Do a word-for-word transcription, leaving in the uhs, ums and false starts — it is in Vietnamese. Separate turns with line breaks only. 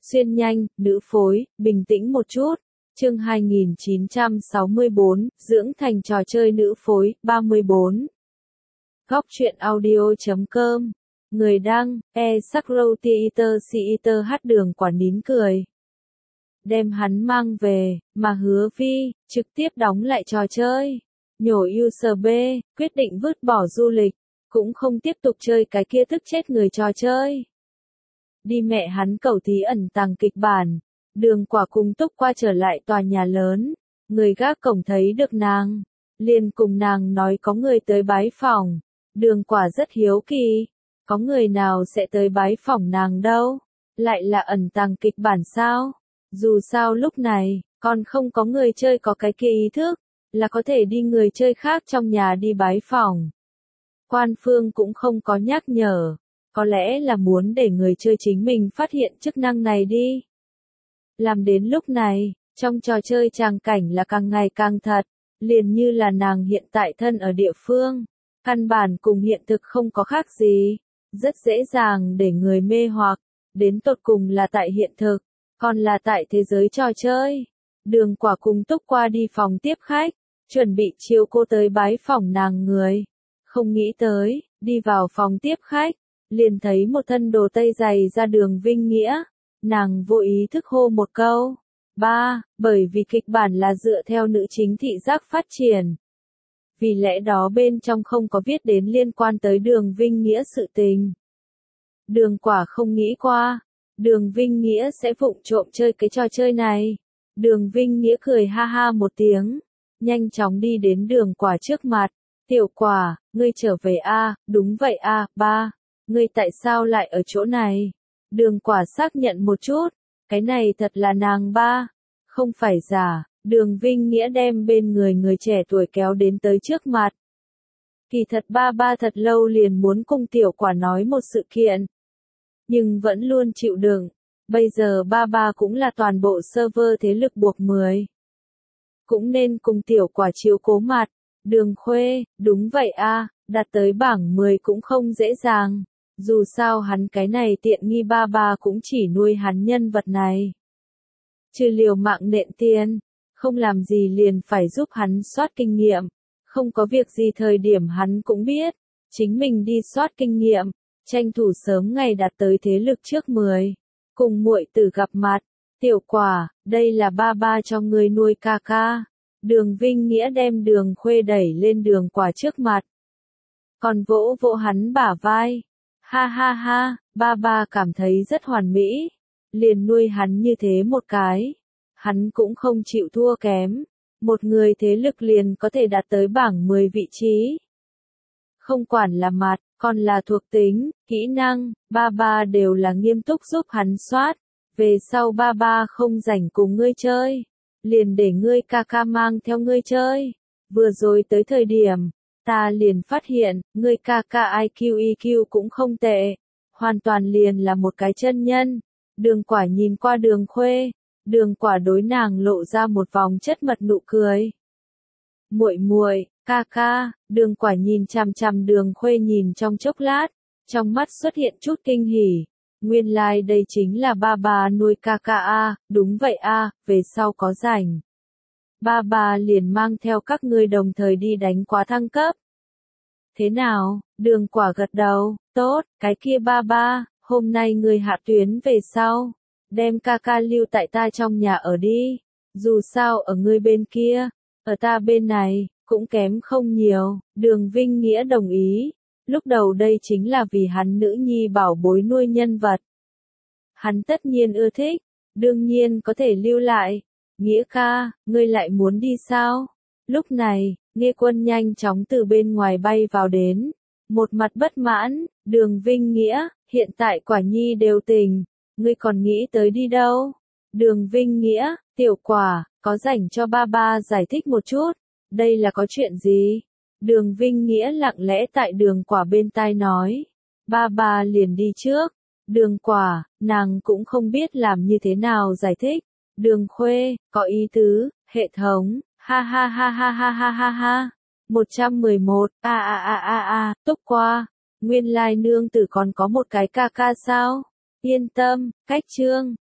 Xuyên nhanh, nữ phối, bình tĩnh một chút. Chương hai nghìn chín trăm sáu mươi bốn, dưỡng thành trò chơi nữ phối, ba mươi bốn. Góc truyện audio chấm com. Người đăng, e Sakro Theater Theater hát đường quả nín cười. Đem hắn mang về, mà Hứa Vi, trực tiếp đóng lại trò chơi. Nhổ user B, quyết định vứt bỏ du lịch, cũng không tiếp tục chơi cái kia tức chết người trò chơi. Đi mẹ hắn cầu thí ẩn tàng kịch bản. Đường quả cùng Túc qua trở lại tòa nhà lớn. Người gác cổng thấy được nàng. Liền cùng nàng nói có người tới bái phỏng. Đường quả rất hiếu kỳ. Có người nào sẽ tới bái phỏng nàng đâu? Lại là ẩn tàng kịch bản sao? Dù sao lúc này, còn không có người chơi có cái kia ý thức. Là có thể đi người chơi khác trong nhà đi bái phỏng. Quan phương cũng không có nhắc nhở. Có lẽ là muốn để người chơi chính mình phát hiện chức năng này đi. Làm đến lúc này, trong trò chơi tràng cảnh là càng ngày càng thật, liền như là nàng hiện tại thân ở địa phương, căn bản cùng hiện thực không có khác gì, rất dễ dàng để người mê hoặc, đến tột cùng là tại hiện thực, còn là tại thế giới trò chơi. Đường quả cùng Túc qua đi phòng tiếp khách, chuẩn bị chiều cô tới bái phỏng nàng người. Không nghĩ tới, đi vào phòng tiếp khách, liền thấy một thân đồ tây dày ra Đường Vinh Nghĩa. Nàng vô ý thức hô một câu. Ba, bởi vì kịch bản là dựa theo nữ chính thị giác phát triển. Vì lẽ đó bên trong không có viết đến liên quan tới Đường Vinh Nghĩa sự tình. Đường quả không nghĩ qua. Đường Vinh Nghĩa sẽ vụng trộm chơi cái trò chơi này. Đường Vinh Nghĩa cười ha ha một tiếng. Nhanh chóng đi đến đường quả trước mặt. Tiểu quả, ngươi trở về a? Đúng vậy a, ba. Ngươi tại sao lại ở chỗ này? Đường quả xác nhận một chút, cái này thật là nàng ba, không phải giả. Đường Vinh Nghĩa đem bên người người trẻ tuổi kéo đến tới trước mặt. Kỳ thật ba ba thật lâu liền muốn cùng tiểu quả nói một sự kiện, nhưng vẫn luôn chịu đựng. Bây giờ ba ba cũng là toàn bộ server thế lực buộc mười, cũng nên cùng tiểu quả chiếu cố mặt. Đường Khuê, đúng vậy a, đạt tới bảng mười cũng không dễ dàng. Dù sao hắn cái này tiện nghi ba ba cũng chỉ nuôi hắn nhân vật này. Trừ liều mạng nện tiền, không làm gì liền phải giúp hắn soát kinh nghiệm. Không có việc gì thời điểm hắn cũng biết, chính mình đi soát kinh nghiệm, tranh thủ sớm ngày đạt tới thế lực trước mười. Cùng muội tử gặp mặt, tiểu quả, đây là ba ba cho người nuôi ca ca. Đường Vinh Nghĩa đem Đường Khuê đẩy lên đường quả trước mặt. Còn vỗ vỗ hắn bả vai. Ha ha ha, ba ba cảm thấy rất hoàn mỹ, liền nuôi hắn như thế một cái. Hắn cũng không chịu thua kém, một người thế lực liền có thể đạt tới bảng mười vị trí. Không quản là mặt, còn là thuộc tính, kỹ năng, ba ba đều là nghiêm túc giúp hắn soát. Về sau ba ba không rảnh cùng ngươi chơi, liền để ngươi ca ca mang theo ngươi chơi. Vừa rồi tới thời điểm, ta liền phát hiện, ngươi ca ca i kiu e quy cũng không tệ, hoàn toàn liền là một cái chân nhân. Đường quả nhìn qua Đường Khuê, đường quả đối nàng lộ ra một vòng chất mật nụ cười. Muội muội, ca ca, đường quả nhìn chằm chằm Đường Khuê nhìn trong chốc lát, trong mắt xuất hiện chút kinh hỉ. Nguyên lai like đây chính là ba ba nuôi ca ca a, đúng vậy a, về sau có rảnh. Ba ba liền mang theo các ngươi đồng thời đi đánh quá thăng cấp. Thế nào? Đường quả gật đầu, tốt, cái kia ba ba, hôm nay ngươi hạ tuyến về sau, đem ca ca lưu tại ta trong nhà ở đi. Dù sao ở ngươi bên kia, ở ta bên này, cũng kém không nhiều. Đường Vinh Nghĩa đồng ý. Lúc đầu đây chính là vì hắn nữ nhi bảo bối nuôi nhân vật. Hắn tất nhiên ưa thích, đương nhiên có thể lưu lại. Nghĩa ca, ngươi lại muốn đi sao? Lúc này, Nghe Quân nhanh chóng từ bên ngoài bay vào đến. Một mặt bất mãn, Đường Vinh Nghĩa, hiện tại quả nhi đều tình. Ngươi còn nghĩ tới đi đâu? Đường Vinh Nghĩa, tiểu quả, có rảnh cho ba ba giải thích một chút. Đây là có chuyện gì? Đường Vinh Nghĩa lặng lẽ tại đường quả bên tai nói. Ba ba liền đi trước. Đường quả, nàng cũng không biết làm như thế nào giải thích. Đường Khuê, có ý tứ, hệ thống, ha ha ha ha ha ha ha ha. một trăm mười một, a a a a a, Túc qua. Nguyên lai nương tử còn có một cái ca ca sao? Yên tâm, cách chương.